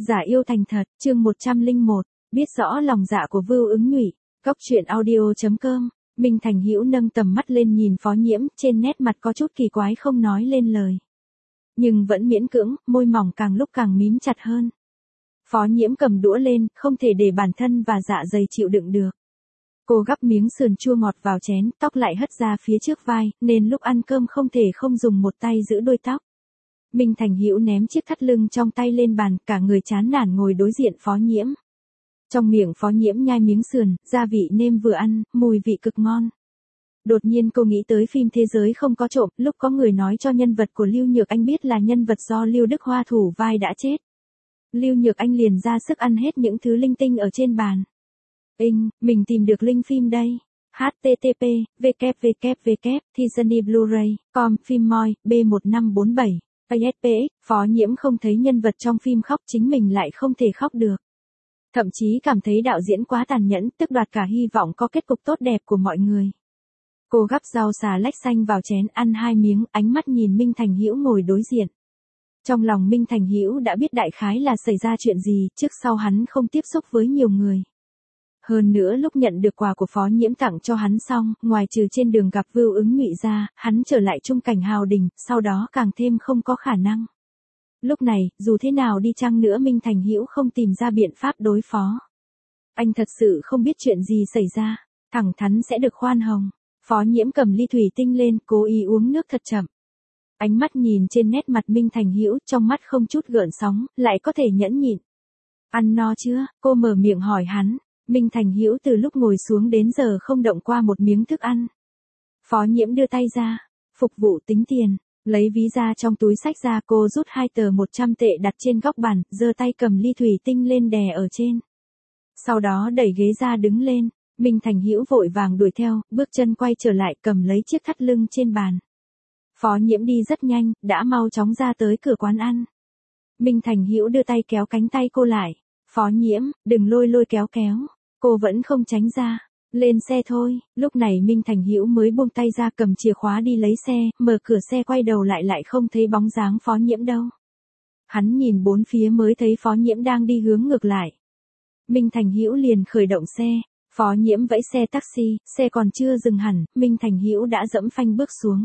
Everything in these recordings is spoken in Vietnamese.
Giả yêu thành thật, chương 101, biết rõ lòng dạ của Vưu Ứng Nhụy. Góc truyện audio.com. Minh Thành Hữu nâng tầm mắt lên nhìn Phó Nhiễm, trên nét mặt có chút kỳ quái không nói lên lời. Nhưng vẫn miễn cưỡng, môi mỏng càng lúc càng mím chặt hơn. Phó Nhiễm cầm đũa lên, không thể để bản thân và dạ dày chịu đựng được. Cô gắp miếng sườn chua ngọt vào chén, tóc lại hất ra phía trước vai, nên lúc ăn cơm không thể không dùng một tay giữ đuôi tóc. Minh Thành Hữu ném chiếc thắt lưng trong tay lên bàn, cả người chán nản ngồi đối diện Phó Nhiễm. Trong miệng Phó Nhiễm nhai miếng sườn, gia vị nêm vừa ăn, mùi vị cực ngon. Đột nhiên cô nghĩ tới phim Thế giới không có trộm, lúc có người nói cho nhân vật của Lưu Nhược Anh biết là nhân vật do Lưu Đức Hoa thủ vai đã chết. Lưu Nhược Anh liền ra sức ăn hết những thứ linh tinh ở trên bàn. Mình tìm được link phim đây. http www.disney Blu-ray com phim moi B1547 ASPX. Phó Nhiễm không thấy nhân vật trong phim khóc, chính mình lại không thể khóc được. Thậm chí cảm thấy đạo diễn quá tàn nhẫn, tước đoạt cả hy vọng có kết cục tốt đẹp của mọi người. Cô gắp rau xà lách xanh vào chén, ăn 2 miếng, ánh mắt nhìn Minh Thành Hữu ngồi đối diện. Trong lòng Minh Thành Hữu đã biết đại khái là xảy ra chuyện gì, trước sau hắn không tiếp xúc với nhiều người. Hơn nữa lúc nhận được quà của Phó Nhiễm tặng cho hắn xong, ngoài trừ trên đường gặp Vưu Ứng Nhụy ra, hắn trở lại Trung Cảnh Hào Đình, sau đó càng thêm không có khả năng. Lúc này, dù thế nào đi chăng nữa Minh Thành Hữu không tìm ra biện pháp đối phó. Anh thật sự không biết chuyện gì xảy ra, thẳng thắn sẽ được khoan hồng. Phó Nhiễm cầm ly thủy tinh lên, cố ý uống nước thật chậm. Ánh mắt nhìn trên nét mặt Minh Thành Hữu, trong mắt không chút gợn sóng, lại có thể nhẫn nhịn. Ăn no chưa? Cô mở miệng hỏi hắn. Minh Thành Hữu từ lúc ngồi xuống đến giờ không động qua một miếng thức ăn. Phó Nhiễm đưa tay ra, phục vụ tính tiền, lấy ví ra trong túi xách ra, cô rút 2 tờ 100 tệ đặt trên góc bàn, giơ tay cầm ly thủy tinh lên đè ở trên. Sau đó đẩy ghế ra đứng lên, Minh Thành Hữu vội vàng đuổi theo, bước chân quay trở lại cầm lấy chiếc thắt lưng trên bàn. Phó Nhiễm đi rất nhanh, đã mau chóng ra tới cửa quán ăn. Minh Thành Hữu đưa tay kéo cánh tay cô lại. Phó Nhiễm, đừng lôi kéo. Cô vẫn không tránh ra. Lên xe thôi. Lúc này Minh Thành Hữu mới buông tay ra cầm chìa khóa đi lấy xe, mở cửa xe quay đầu lại không thấy bóng dáng Phó Nhiễm đâu. Hắn nhìn bốn phía mới thấy Phó Nhiễm đang đi hướng ngược lại. Minh Thành Hữu liền khởi động xe. Phó Nhiễm vẫy xe taxi, xe còn chưa dừng hẳn, Minh Thành Hữu đã dẫm phanh bước xuống.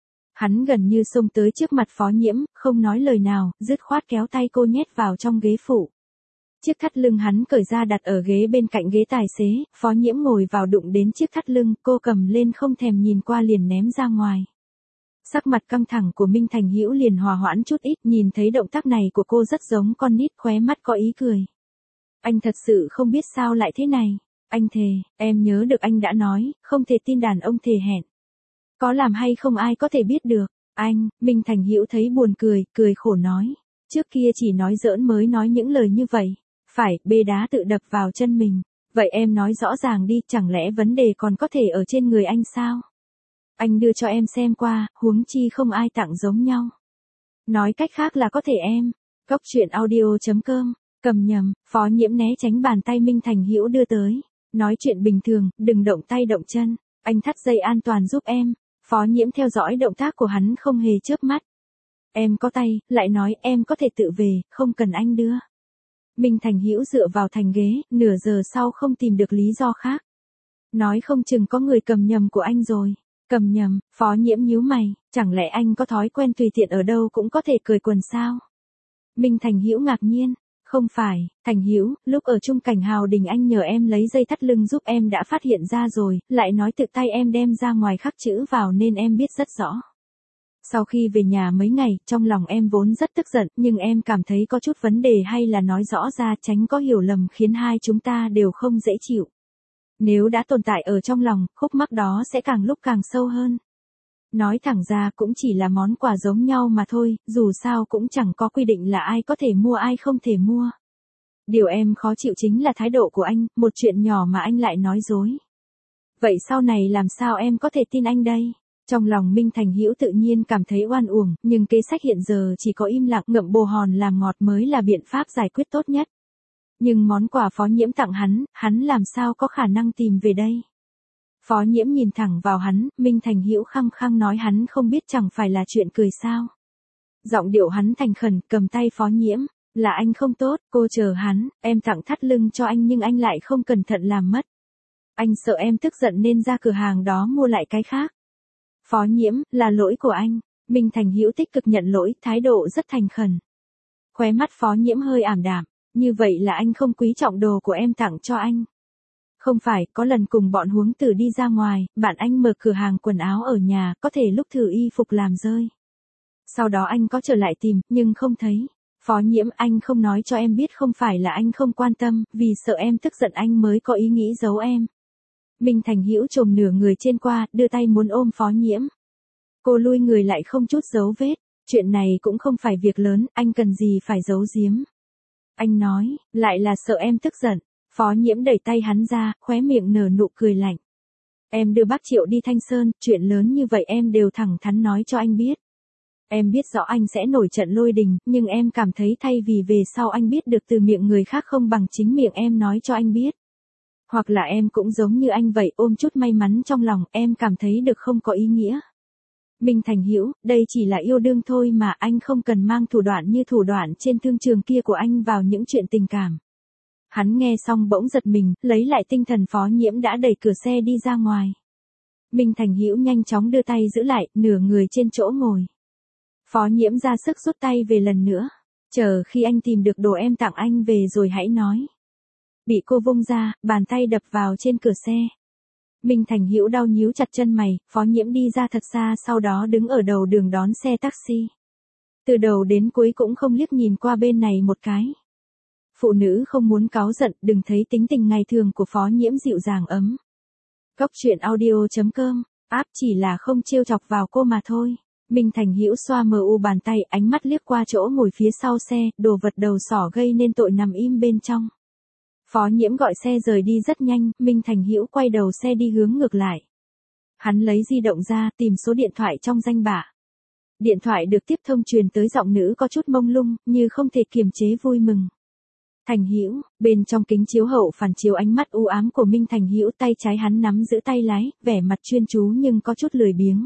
Hắn gần như xông tới trước mặt Phó Nhiễm, không nói lời nào, dứt khoát kéo tay cô nhét vào trong ghế phụ. Chiếc thắt lưng hắn cởi ra đặt ở ghế bên cạnh ghế tài xế, Phó Nhiễm ngồi vào đụng đến chiếc thắt lưng, cô cầm lên không thèm nhìn qua liền ném ra ngoài. Sắc mặt căng thẳng của Minh Thành Hữu liền hòa hoãn chút ít, nhìn thấy động tác này của cô rất giống con nít, khóe mắt có ý cười. Anh thật sự không biết sao lại thế này. Anh thề, em nhớ được anh đã nói, không thể tin đàn ông thề hẹn. Có làm hay không ai có thể biết được. Anh, Minh Thành Hữu thấy buồn cười, cười khổ nói. Trước kia chỉ nói giỡn mới nói những lời như vậy. Phải, bê đá tự đập vào chân mình. Vậy em nói rõ ràng đi, chẳng lẽ vấn đề còn có thể ở trên người anh sao? Anh đưa cho em xem qua, huống chi không ai tặng giống nhau. Nói cách khác là có thể em. Góc truyện audio.com. Cầm nhầm, Phó Nhiễm né tránh bàn tay Minh Thành Hữu đưa tới. Nói chuyện bình thường, đừng động tay động chân. Anh thắt dây an toàn giúp em. Phó Nhiễm theo dõi động tác của hắn không hề chớp mắt. Em có tay, lại nói em có thể tự về, không cần anh đưa. Minh Thành Hữu dựa vào thành ghế, nửa giờ sau không tìm được lý do khác. Nói không chừng có người cầm nhầm của anh rồi. Cầm nhầm, Phó Nhiễm nhíu mày, chẳng lẽ anh có thói quen tùy tiện ở đâu cũng có thể cởi quần sao? Minh Thành Hữu ngạc nhiên. Không phải, Thành Hữu, lúc ở Trung Cảnh Hào Đình anh nhờ em lấy dây thắt lưng giúp em đã phát hiện ra rồi, lại nói tự tay em đem ra ngoài khắc chữ vào nên em biết rất rõ. Sau khi về nhà mấy ngày, trong lòng em vốn rất tức giận, nhưng em cảm thấy có chút vấn đề hay là nói rõ ra tránh có hiểu lầm khiến hai chúng ta đều không dễ chịu. Nếu đã tồn tại ở trong lòng, khúc mắc đó sẽ càng lúc càng sâu hơn. Nói thẳng ra cũng chỉ là món quà giống nhau mà thôi, dù sao cũng chẳng có quy định là ai có thể mua ai không thể mua. Điều em khó chịu chính là thái độ của anh, một chuyện nhỏ mà anh lại nói dối. Vậy sau này làm sao em có thể tin anh đây? Trong lòng Minh Thành Hữu tự nhiên cảm thấy oan uổng, nhưng kế sách hiện giờ chỉ có im lặng ngậm bồ hòn làm ngọt mới là biện pháp giải quyết tốt nhất. Nhưng món quà Phó Nhiễm tặng hắn làm sao có khả năng tìm về đây? Phó Nhiễm nhìn thẳng vào hắn, Minh Thành Hữu khăng khăng nói hắn không biết chẳng phải là chuyện cười sao. Giọng điệu hắn thành khẩn, cầm tay Phó Nhiễm. Là anh không tốt, cô chờ hắn, em tặng thắt lưng cho anh nhưng anh lại không cẩn thận làm mất. Anh sợ em tức giận nên ra cửa hàng đó mua lại cái khác. Phó Nhiễm, là lỗi của anh. Minh Thành Hữu tích cực nhận lỗi, thái độ rất thành khẩn. Khóe mắt Phó Nhiễm hơi ảm đạm, như vậy là anh không quý trọng đồ của em tặng cho anh. Không phải, có lần cùng bọn Huống Tử đi ra ngoài, bạn anh mở cửa hàng quần áo ở nhà, có thể lúc thử y phục làm rơi. Sau đó anh có trở lại tìm, nhưng không thấy. Phó Nhiễm, anh không nói cho em biết không phải là anh không quan tâm, vì sợ em tức giận anh mới có ý nghĩ giấu em. Minh Thành Hữu chồm nửa người trên qua, đưa tay muốn ôm Phó Nhiễm. Cô lui người lại không chút dấu vết, chuyện này cũng không phải việc lớn, anh cần gì phải giấu giếm. Anh nói, lại là sợ em tức giận. Phó Nhiễm đẩy tay hắn ra, khóe miệng nở nụ cười lạnh. Em đưa bác Triệu đi Thanh Sơn, chuyện lớn như vậy em đều thẳng thắn nói cho anh biết. Em biết rõ anh sẽ nổi trận lôi đình, nhưng em cảm thấy thay vì về sau anh biết được từ miệng người khác không bằng chính miệng em nói cho anh biết. Hoặc là em cũng giống như anh vậy, ôm chút may mắn trong lòng, em cảm thấy được không có ý nghĩa. Minh Thành Hữu, đây chỉ là yêu đương thôi mà, anh không cần mang thủ đoạn như thủ đoạn trên thương trường kia của anh vào những chuyện tình cảm. Hắn nghe xong bỗng giật mình, lấy lại tinh thần. Phó Nhiễm đã đẩy cửa xe đi ra ngoài. Minh Thành Hữu nhanh chóng đưa tay giữ lại, nửa người trên chỗ ngồi. Phó Nhiễm ra sức rút tay về lần nữa. Chờ khi anh tìm được đồ em tặng anh về rồi hãy nói. Bị cô vung ra, bàn tay đập vào trên cửa xe. Minh Thành Hữu đau nhíu chặt chân mày, Phó Nhiễm đi ra thật xa, sau đó đứng ở đầu đường đón xe taxi. Từ đầu đến cuối cũng không liếc nhìn qua bên này một cái. Phụ nữ không muốn cáu giận, đừng thấy tính tình ngày thường của Phó Nhiễm dịu dàng ấm. Góc truyện audio.com, áp chỉ là không trêu chọc vào cô mà thôi. Minh Thành Hữu xoa mờ u bàn tay, ánh mắt liếc qua chỗ ngồi phía sau xe, đồ vật đầu sỏ gây nên tội nằm im bên trong. Phó Nhiễm gọi xe rời đi rất nhanh, Minh Thành Hữu quay đầu xe đi hướng ngược lại. Hắn lấy di động ra, tìm số điện thoại trong danh bạ. Điện thoại được tiếp thông truyền tới giọng nữ có chút mông lung, như không thể kiềm chế vui mừng. Thành Hữu, bên trong kính chiếu hậu phản chiếu ánh mắt u ám của Minh Thành Hữu, tay trái hắn nắm giữ tay lái, vẻ mặt chuyên chú nhưng có chút lười biếng.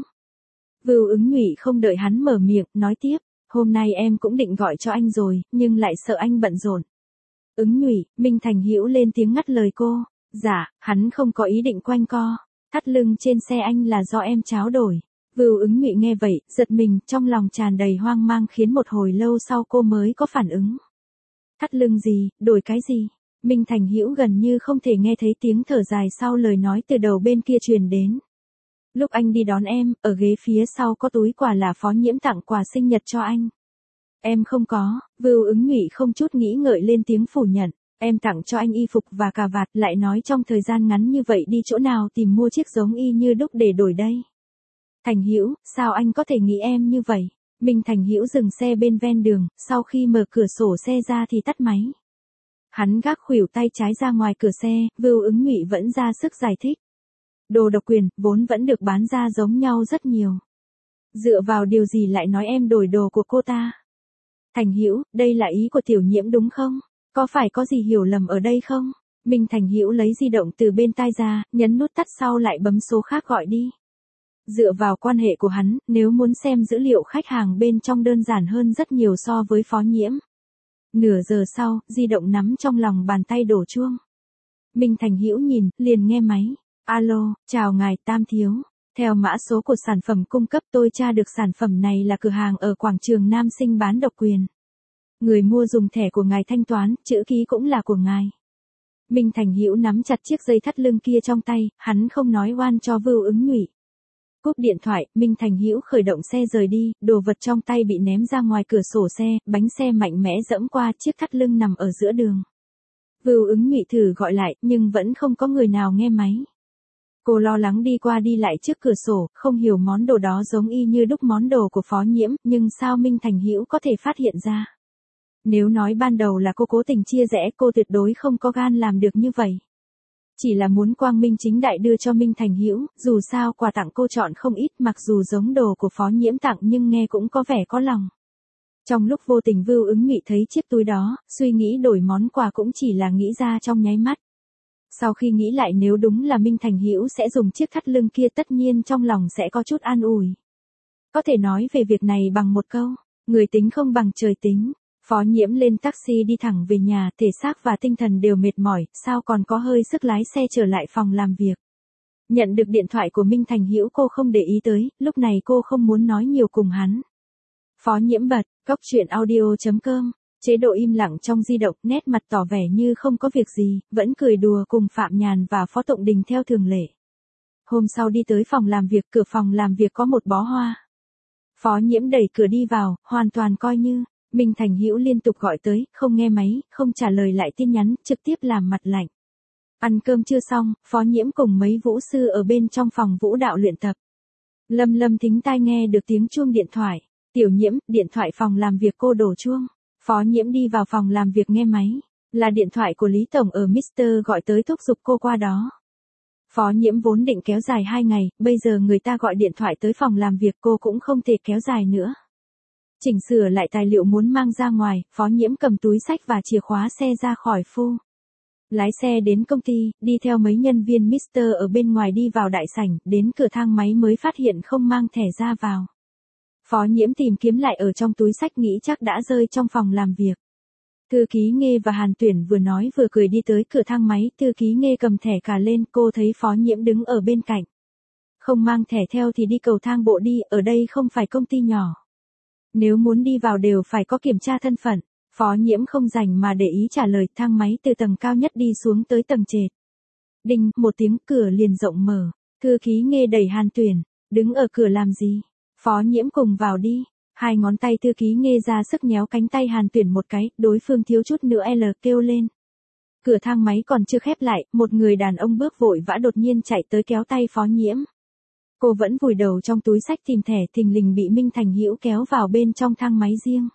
Vưu Ứng Nhụy không đợi hắn mở miệng, nói tiếp, hôm nay em cũng định gọi cho anh rồi, nhưng lại sợ anh bận rộn. Ứng Nhụy, Minh Thành Hữu lên tiếng ngắt lời cô, dạ, hắn không có ý định quanh co, thắt lưng trên xe anh là do em tráo đổi. Vưu Ứng Nhụy nghe vậy, giật mình, trong lòng tràn đầy hoang mang khiến một hồi lâu sau cô mới có phản ứng. Thắt lưng gì, đổi cái gì? Minh Thành Hữu gần như không thể nghe thấy tiếng thở dài sau lời nói từ đầu bên kia truyền đến. Lúc anh đi đón em, ở ghế phía sau có túi quà là Phó Nhiễm tặng quà sinh nhật cho anh. Em không có, Vưu Ứng Nhụy không chút nghĩ ngợi lên tiếng phủ nhận. Em tặng cho anh y phục và cà vạt, lại nói trong thời gian ngắn như vậy đi chỗ nào tìm mua chiếc giống y như đúc để đổi đây. Thành Hữu, sao anh có thể nghĩ em như vậy? Minh Thành Hữu dừng xe bên ven đường, sau khi mở cửa sổ xe ra thì tắt máy. Hắn gác khuỷu tay trái ra ngoài cửa xe, Vưu Ứng Nhụy vẫn ra sức giải thích. Đồ độc quyền, vốn vẫn được bán ra giống nhau rất nhiều. Dựa vào điều gì lại nói em đổi đồ của cô ta? Thành Hữu, đây là ý của tiểu Nhiễm đúng không? Có phải có gì hiểu lầm ở đây không? Minh Thành Hữu lấy di động từ bên tai ra, nhấn nút tắt sau lại bấm số khác gọi đi. Dựa vào quan hệ của hắn, nếu muốn xem dữ liệu khách hàng bên trong đơn giản hơn rất nhiều so với Phó Nhiễm. Nửa giờ sau, di động nắm trong lòng bàn tay đổ chuông. Minh Thành Hữu nhìn, liền nghe máy. Alo, chào ngài Tam Thiếu. Theo mã số của sản phẩm cung cấp tôi tra được sản phẩm này là cửa hàng ở quảng trường Nam Sinh bán độc quyền. Người mua dùng thẻ của ngài thanh toán, chữ ký cũng là của ngài. Minh Thành Hữu nắm chặt chiếc dây thắt lưng kia trong tay, hắn không nói oan cho Vưu Ứng Nhụy. Cúp điện thoại, Minh Thành Hữu khởi động xe rời đi, đồ vật trong tay bị ném ra ngoài cửa sổ xe, bánh xe mạnh mẽ dẫm qua chiếc thắt lưng nằm ở giữa đường. Vưu Ứng Nhụy thử gọi lại, nhưng vẫn không có người nào nghe máy. Cô lo lắng đi qua đi lại trước cửa sổ, không hiểu món đồ đó giống y như đúc món đồ của Phó Nhiễm, nhưng sao Minh Thành Hữu có thể phát hiện ra? Nếu nói ban đầu là cô cố tình chia rẽ, cô tuyệt đối không có gan làm được như vậy. Chỉ là muốn quang minh chính đại đưa cho Minh Thành Hữu, dù sao quà tặng cô chọn không ít, mặc dù giống đồ của Phó Nhiễm tặng nhưng nghe cũng có vẻ có lòng. Trong lúc vô tình Vưu Ứng Nhụy thấy chiếc túi đó, suy nghĩ đổi món quà cũng chỉ là nghĩ ra trong nháy mắt. Sau khi nghĩ lại nếu đúng là Minh Thành Hữu sẽ dùng chiếc thắt lưng kia tất nhiên trong lòng sẽ có chút an ủi. Có thể nói về việc này bằng một câu, người tính không bằng trời tính. Phó Nhiễm lên taxi đi thẳng về nhà, thể xác và tinh thần đều mệt mỏi, sao còn có hơi sức lái xe trở lại phòng làm việc. Nhận được điện thoại của Minh Thành Hữu cô không để ý tới, lúc này cô không muốn nói nhiều cùng hắn. Phó Nhiễm bật, cốc truyện audio.com, chế độ im lặng trong di động, nét mặt tỏ vẻ như không có việc gì, vẫn cười đùa cùng Phạm Nhàn và Phó Tụng Đình theo thường lệ. Hôm sau đi tới phòng làm việc, cửa phòng làm việc có một bó hoa. Phó Nhiễm đẩy cửa đi vào, hoàn toàn coi như Minh Thành Hữu liên tục gọi tới, không nghe máy, không trả lời lại tin nhắn, trực tiếp làm mặt lạnh. Ăn cơm chưa xong, Phó Nhiễm cùng mấy vũ sư ở bên trong phòng vũ đạo luyện tập. Lâm thính tai nghe được tiếng chuông điện thoại. Tiểu Nhiễm, điện thoại phòng làm việc cô đổ chuông. Phó Nhiễm đi vào phòng làm việc nghe máy. Là điện thoại của Lý Tổng ở Mr. gọi tới thúc giục cô qua đó. Phó Nhiễm vốn định kéo dài 2 ngày, bây giờ người ta gọi điện thoại tới phòng làm việc cô cũng không thể kéo dài nữa. Chỉnh sửa lại tài liệu muốn mang ra ngoài, Phó Nhiễm cầm túi xách và chìa khóa xe ra khỏi phu. Lái xe đến công ty, đi theo mấy nhân viên Mr. ở bên ngoài đi vào đại sảnh, đến cửa thang máy mới phát hiện không mang thẻ ra vào. Phó Nhiễm tìm kiếm lại ở trong túi xách nghĩ chắc đã rơi trong phòng làm việc. Thư ký Nghê và Hàn Tuyển vừa nói vừa cười đi tới cửa thang máy, thư ký Nghê cầm thẻ cả lên, cô thấy Phó Nhiễm đứng ở bên cạnh. Không mang thẻ theo thì đi cầu thang bộ đi, ở đây không phải công ty nhỏ. Nếu muốn đi vào đều phải có kiểm tra thân phận. Phó Nhiễm không rảnh mà để ý trả lời, thang máy từ tầng cao nhất đi xuống tới tầng trệt. Đinh, một tiếng cửa liền rộng mở, thư ký Nghê đẩy Hàn Tuyển, đứng ở cửa làm gì? Phó Nhiễm cùng vào đi. Hai ngón tay thư ký Nghê ra sức nhéo cánh tay Hàn Tuyển một cái, đối phương thiếu chút nữa kêu lên. Cửa thang máy còn chưa khép lại, một người đàn ông bước vội vã đột nhiên chạy tới kéo tay Phó Nhiễm. Cô vẫn vùi đầu trong túi xách tìm thẻ, thình lình bị Minh Thành Hữu kéo vào bên trong thang máy riêng.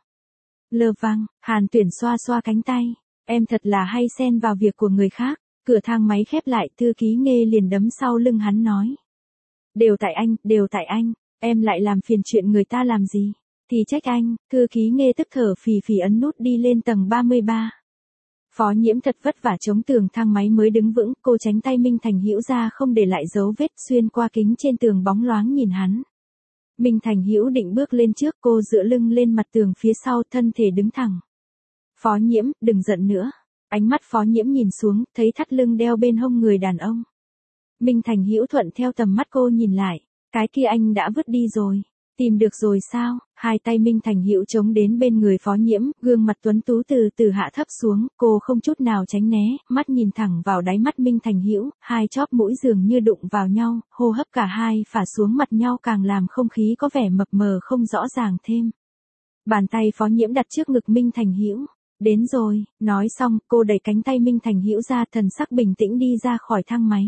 Lơ vang, Hàn Tuyển xoa xoa cánh tay. Em thật là hay xen vào việc của người khác. Cửa thang máy khép lại, thư ký Nghê liền đấm sau lưng hắn nói. Đều tại anh, em lại làm phiền chuyện người ta làm gì? Thì trách anh, thư ký Nghê tức thở phì phì ấn nút đi lên tầng 33. Phó Nhiễm thật vất vả chống tường thang máy mới đứng vững, cô tránh tay Minh Thành Hữu ra không để lại dấu vết, xuyên qua kính trên tường bóng loáng nhìn hắn. Minh Thành Hữu định bước lên trước, cô dựa lưng lên mặt tường phía sau, thân thể đứng thẳng. Phó Nhiễm, đừng giận nữa. Ánh mắt Phó Nhiễm nhìn xuống, thấy thắt lưng đeo bên hông người đàn ông. Minh Thành Hữu thuận theo tầm mắt cô nhìn lại, cái kia anh đã vứt đi rồi. Tìm được rồi sao? Hai tay Minh Thành Hữu chống đến bên người Phó Nhiễm, gương mặt tuấn tú từ từ hạ thấp xuống, cô không chút nào tránh né, mắt nhìn thẳng vào đáy mắt Minh Thành Hữu, hai chóp mũi dường như đụng vào nhau, hô hấp cả hai phả xuống mặt nhau càng làm không khí có vẻ mập mờ không rõ ràng thêm. Bàn tay Phó Nhiễm đặt trước ngực Minh Thành Hữu. Đến rồi, nói xong, cô đẩy cánh tay Minh Thành Hữu ra, thần sắc bình tĩnh đi ra khỏi thang máy.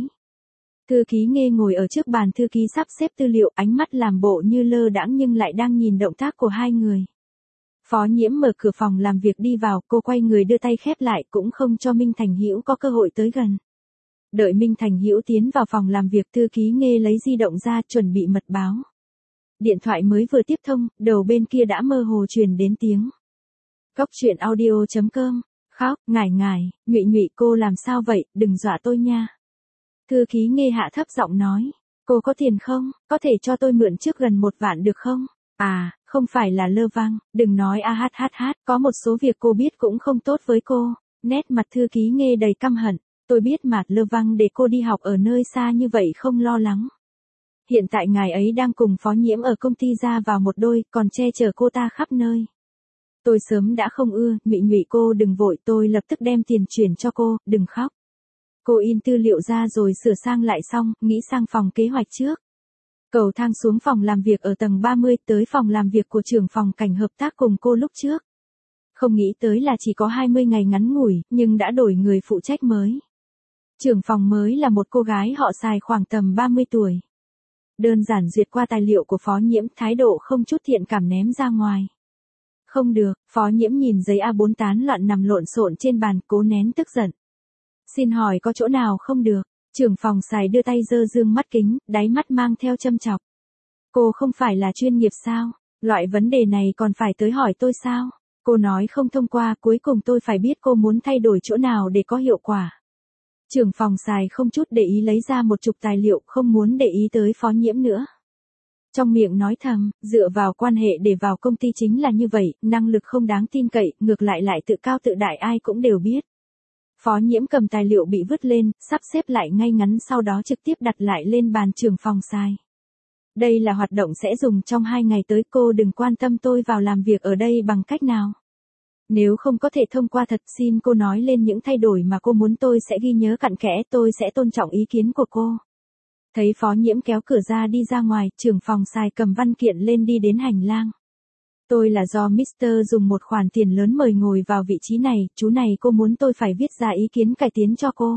Thư ký Nghê ngồi ở trước bàn thư ký sắp xếp tư liệu, ánh mắt làm bộ như lơ đãng nhưng lại đang nhìn động tác của hai người. Phó Nhiễm mở cửa phòng làm việc đi vào, cô quay người đưa tay khép lại cũng không cho Minh Thành Hữu có cơ hội tới gần. Đợi Minh Thành Hữu tiến vào phòng làm việc, thư ký Nghê lấy di động ra chuẩn bị mật báo. Điện thoại mới vừa tiếp thông, đầu bên kia đã mơ hồ truyền đến tiếng. Cốc truyện audio.com, khóc, ngải, nhụy cô làm sao vậy, đừng dọa tôi nha. Thư ký Nghê hạ thấp giọng nói, cô có tiền không, có thể cho tôi mượn trước gần 1 vạn được không? À, không phải là lơ vang, đừng nói có một số việc cô biết cũng không tốt với cô. Nét mặt thư ký Nghê đầy căm hận, tôi biết mà lơ vang để cô đi học ở nơi xa như vậy không lo lắng. Hiện tại ngài ấy đang cùng Phó Nhiễm ở công ty ra vào một đôi, còn che chở cô ta khắp nơi. Tôi sớm đã không ưa, nhụy cô đừng vội, tôi lập tức đem tiền chuyển cho cô, đừng khóc. Cô in tư liệu ra rồi sửa sang lại xong, nghĩ sang phòng kế hoạch trước. Cầu thang xuống phòng làm việc ở tầng 30 tới phòng làm việc của trưởng phòng cảnh hợp tác cùng cô lúc trước. Không nghĩ tới là chỉ có 20 ngày ngắn ngủi, nhưng đã đổi người phụ trách mới. Trưởng phòng mới là một cô gái họ Sài khoảng tầm 30 tuổi. Đơn giản duyệt qua tài liệu của Phó Nhiễm, thái độ không chút thiện cảm ném ra ngoài. Không được, Phó Nhiễm nhìn giấy A4 tán loạn nằm lộn xộn trên bàn, cố nén tức giận. Xin hỏi có chỗ nào không được? Trưởng phòng Sài đưa tay giơ dương mắt kính, đáy mắt mang theo châm chọc. Cô không phải là chuyên nghiệp sao? Loại vấn đề này còn phải tới hỏi tôi sao? Cô nói không thông qua, cuối cùng tôi phải biết cô muốn thay đổi chỗ nào để có hiệu quả. Trưởng phòng Sài không chút để ý lấy ra một chục tài liệu, không muốn để ý tới Phó Nhiễm nữa. Trong miệng nói thầm, dựa vào quan hệ để vào công ty chính là như vậy, năng lực không đáng tin cậy, ngược lại lại tự cao tự đại ai cũng đều biết. Phó Nhiễm cầm tài liệu bị vứt lên, sắp xếp lại ngay ngắn sau đó trực tiếp đặt lại lên bàn trưởng phòng sai. Đây là hoạt động sẽ dùng trong 2 ngày tới, cô đừng quan tâm tôi vào làm việc ở đây bằng cách nào. Nếu không có thể thông qua thật xin cô nói lên những thay đổi mà cô muốn, tôi sẽ ghi nhớ cặn kẽ, tôi sẽ tôn trọng ý kiến của cô. Thấy Phó Nhiễm kéo cửa ra đi ra ngoài, trưởng phòng sai cầm văn kiện lên đi đến hành lang. Tôi là do Mr. dùng một khoản tiền lớn mời ngồi vào vị trí này, chú này cô muốn tôi phải viết ra ý kiến cải tiến cho cô.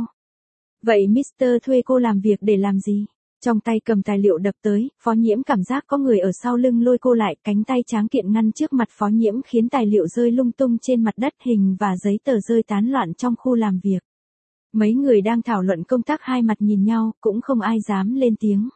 Vậy Mr. thuê cô làm việc để làm gì? Trong tay cầm tài liệu đập tới, Phó Nhiễm cảm giác có người ở sau lưng lôi cô lại, cánh tay tráng kiện ngăn trước mặt Phó Nhiễm khiến tài liệu rơi lung tung trên mặt đất, hình và giấy tờ rơi tán loạn trong khu làm việc. Mấy người đang thảo luận công tác hai mặt nhìn nhau, cũng không ai dám lên tiếng.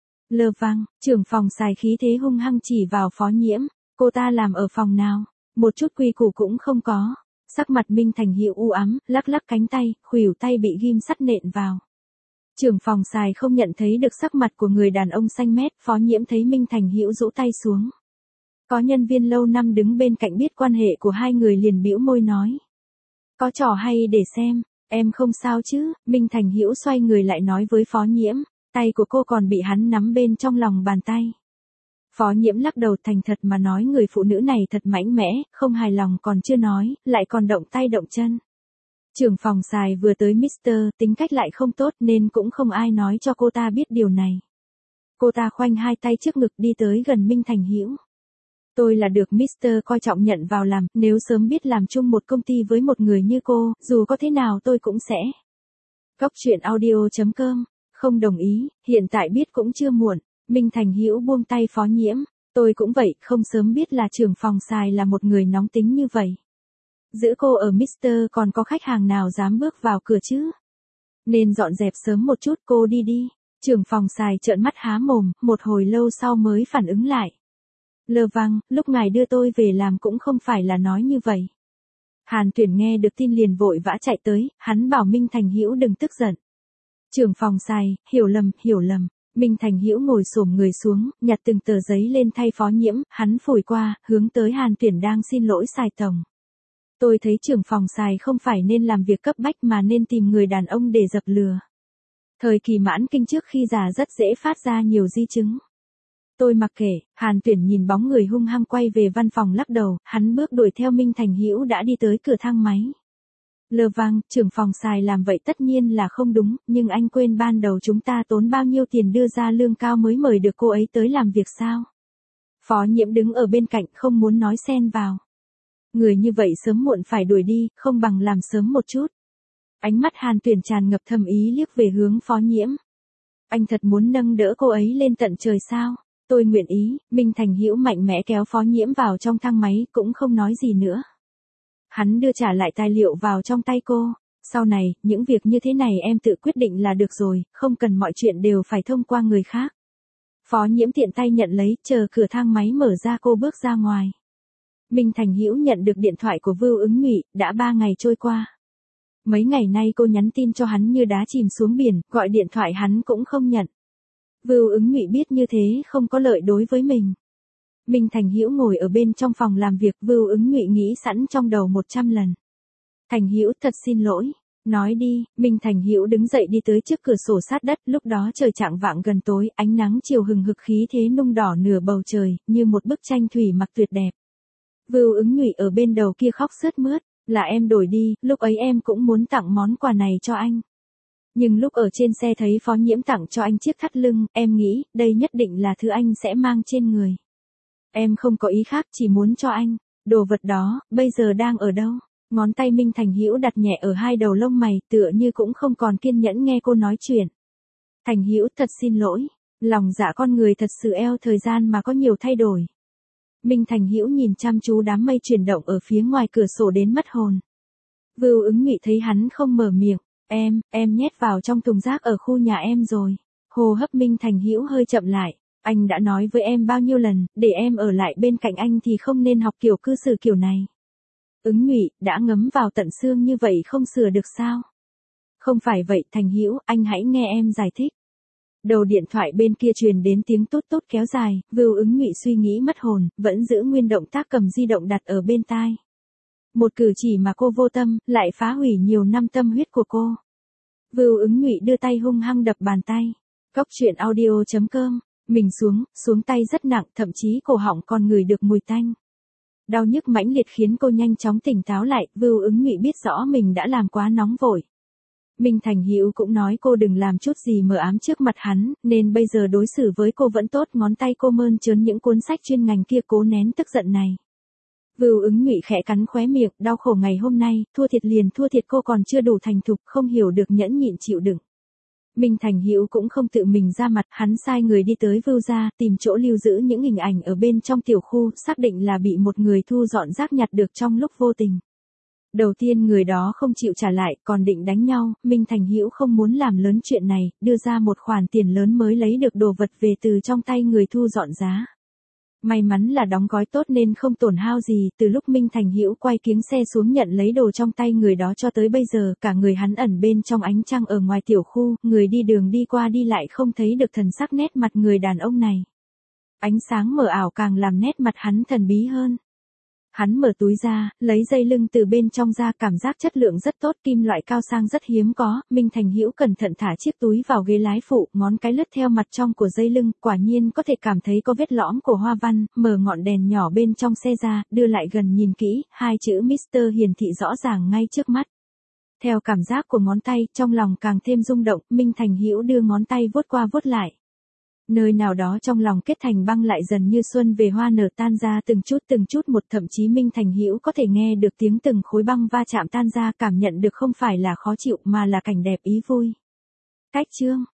Lơ vang, trưởng phòng xài khí thế hung hăng chỉ vào Phó Nhiễm, cô ta làm ở phòng nào, một chút quy củ cũng không có. Sắc mặt Minh Thành Hữu u ám, lắc lắc cánh tay, khuỷu tay bị ghim sắt nện vào. Trưởng phòng xài không nhận thấy được sắc mặt của người đàn ông xanh mét, Phó Nhiễm thấy Minh Thành Hữu rũ tay xuống. Có nhân viên lâu năm đứng bên cạnh biết quan hệ của hai người liền bĩu môi nói. Có trò hay để xem, em không sao chứ, Minh Thành Hữu xoay người lại nói với Phó Nhiễm, tay của cô còn bị hắn nắm bên trong lòng bàn tay. Phó Nhiễm lắc đầu, thành thật mà nói người phụ nữ này thật mạnh mẽ, không hài lòng còn chưa nói, lại còn động tay động chân. Trưởng phòng xài vừa tới Mr. tính cách lại không tốt nên cũng không ai nói cho cô ta biết điều này. Cô ta khoanh hai tay trước ngực đi tới gần Minh Thành Hữu. Tôi là được Mr. coi trọng nhận vào làm, nếu sớm biết làm chung một công ty với một người như cô, dù có thế nào tôi cũng sẽ. Góc truyện audio.com, không đồng ý, hiện tại biết cũng chưa muộn. Minh Thành Hữu buông tay Phó Nhiễm, tôi cũng vậy, không sớm biết là trưởng phòng xài là một người nóng tính như vậy. Giữ cô ở Mr. còn có khách hàng nào dám bước vào cửa chứ? Nên dọn dẹp sớm một chút, cô đi đi. Trưởng phòng xài trợn mắt há mồm, một hồi lâu sau mới phản ứng lại. Lơ vang, lúc ngài đưa tôi về làm cũng không phải là nói như vậy. Hàn Tuyển nghe được tin liền vội vã chạy tới, hắn bảo Minh Thành Hữu đừng tức giận. Trưởng phòng xài, hiểu lầm. Minh Thành Hữu ngồi xổm người xuống, nhặt từng tờ giấy lên thay Phó Nhiễm, hắn phủi qua, hướng tới Hàn Tuyển đang xin lỗi xài tổng. Tôi thấy trưởng phòng xài không phải nên làm việc cấp bách mà nên tìm người đàn ông để dập lừa. Thời kỳ mãn kinh trước khi già rất dễ phát ra nhiều di chứng. Tôi mặc kệ, Hàn Tuyển nhìn bóng người hung hăng quay về văn phòng lắc đầu, hắn bước đuổi theo Minh Thành Hữu đã đi tới cửa thang máy. Lơ vang, trưởng phòng xài làm vậy tất nhiên là không đúng, nhưng anh quên ban đầu chúng ta tốn bao nhiêu tiền đưa ra lương cao mới mời được cô ấy tới làm việc sao? Phó Nhiễm đứng ở bên cạnh không muốn nói xen vào. Người như vậy sớm muộn phải đuổi đi, không bằng làm sớm một chút. Ánh mắt Hàn Tuyển tràn ngập thầm ý liếc về hướng Phó Nhiễm. Anh thật muốn nâng đỡ cô ấy lên tận trời sao? Tôi nguyện ý. Minh Thành Hữu mạnh mẽ kéo Phó Nhiễm vào trong thang máy, cũng không nói gì nữa. Hắn đưa trả lại tài liệu vào trong tay cô. Sau này, những việc như thế này em tự quyết định là được rồi, không cần mọi chuyện đều phải thông qua người khác. Phó Nhiễm tiện tay nhận lấy, chờ cửa thang máy mở ra cô bước ra ngoài. Minh Thành Hữu nhận được điện thoại của Vưu Ứng Nhụy, đã 3 ngày trôi qua. Mấy ngày nay cô nhắn tin cho hắn như đá chìm xuống biển, gọi điện thoại hắn cũng không nhận. Vưu Ứng Nhụy biết như thế không có lợi đối với mình. Minh Thành Hữu ngồi ở bên trong phòng làm việc, Vưu Ứng Nhụy nghĩ sẵn trong đầu 100 lần. Thành Hữu thật xin lỗi, nói đi. Minh Thành Hữu đứng dậy đi tới trước cửa sổ sát đất, lúc đó trời chạng vạng gần tối, ánh nắng chiều hừng hực khí thế nung đỏ nửa bầu trời, như một bức tranh thủy mặc tuyệt đẹp. Vưu Ứng Nhụy ở bên đầu kia khóc sướt mướt, là em đổi đi, lúc ấy em cũng muốn tặng món quà này cho anh. Nhưng lúc ở trên xe thấy Phó Nhiễm tặng cho anh chiếc thắt lưng, em nghĩ, đây nhất định là thứ anh sẽ mang trên người. Em không có ý khác, chỉ muốn cho anh. Đồ vật đó, bây giờ đang ở đâu? Ngón tay Minh Thành Hữu đặt nhẹ ở hai đầu lông mày, tựa như cũng không còn kiên nhẫn nghe cô nói chuyện. Thành Hữu thật xin lỗi, lòng dạ con người thật sự eo thời gian mà có nhiều thay đổi. Minh Thành Hữu nhìn chăm chú đám mây chuyển động ở phía ngoài cửa sổ đến mất hồn. Vưu Ứng Nhụy thấy hắn không mở miệng, em nhét vào trong thùng rác ở khu nhà em rồi. Hô hấp Minh Thành Hữu hơi chậm lại, anh đã nói với em bao nhiêu lần, để em ở lại bên cạnh anh thì không nên học kiểu cư xử kiểu này. Ứng Nhụy, đã ngấm vào tận xương như vậy không sửa được sao? Không phải vậy Thành Hữu, anh hãy nghe em giải thích. Đầu điện thoại bên kia truyền đến tiếng tút tút kéo dài, Vưu Ứng Nhụy suy nghĩ mất hồn, vẫn giữ nguyên động tác cầm di động đặt ở bên tai. Một cử chỉ mà cô vô tâm, lại phá hủy nhiều năm tâm huyết của cô. Vưu Ứng Nhụy đưa tay hung hăng đập bàn tay. Cóc truyện audio.com, mình xuống tay rất nặng, thậm chí cổ họng còn ngửi được mùi tanh. Đau nhức mãnh liệt khiến cô nhanh chóng tỉnh táo lại, Vưu Ứng Nhụy biết rõ mình đã làm quá nóng vội. Minh Thành Hữu cũng nói cô đừng làm chút gì mờ ám trước mặt hắn, nên bây giờ đối xử với cô vẫn tốt, ngón tay cô mơn trớn những cuốn sách chuyên ngành kia cố nén tức giận này. Vưu Ứng Nhụy khẽ cắn khóe miệng, đau khổ ngày hôm nay, thua thiệt liền thua thiệt, cô còn chưa đủ thành thục, không hiểu được nhẫn nhịn chịu đựng. Minh Thành Hữu cũng không tự mình ra mặt, hắn sai người đi tới Vưu gia, tìm chỗ lưu giữ những hình ảnh ở bên trong tiểu khu, xác định là bị một người thu dọn rác nhặt được trong lúc vô tình. Đầu tiên người đó không chịu trả lại, còn định đánh nhau, Minh Thành Hữu không muốn làm lớn chuyện này, đưa ra một khoản tiền lớn mới lấy được đồ vật về từ trong tay người thu dọn giá. May mắn là đóng gói tốt nên không tổn hao gì, từ lúc Minh Thành Hữu quay kiếng xe xuống nhận lấy đồ trong tay người đó cho tới bây giờ, cả người hắn ẩn bên trong ánh trăng ở ngoài tiểu khu, người đi đường đi qua đi lại không thấy được thần sắc nét mặt người đàn ông này. Ánh sáng mờ ảo càng làm nét mặt hắn thần bí hơn. Hắn mở túi ra, lấy dây lưng từ bên trong ra, cảm giác chất lượng rất tốt, kim loại cao sang rất hiếm có, Minh Thành Hữu cẩn thận thả chiếc túi vào ghế lái phụ, ngón cái lướt theo mặt trong của dây lưng, quả nhiên có thể cảm thấy có vết lõm của hoa văn, mở ngọn đèn nhỏ bên trong xe ra, đưa lại gần nhìn kỹ, hai chữ Mr. hiển thị rõ ràng ngay trước mắt. Theo cảm giác của ngón tay, trong lòng càng thêm rung động, Minh Thành Hữu đưa ngón tay vuốt qua vuốt lại. Nơi nào đó trong lòng kết thành băng lại dần như xuân về hoa nở, tan ra từng chút một, thậm chí Minh Thành Hữu có thể nghe được tiếng từng khối băng va chạm tan ra, cảm nhận được không phải là khó chịu mà là cảnh đẹp ý vui. Cách chương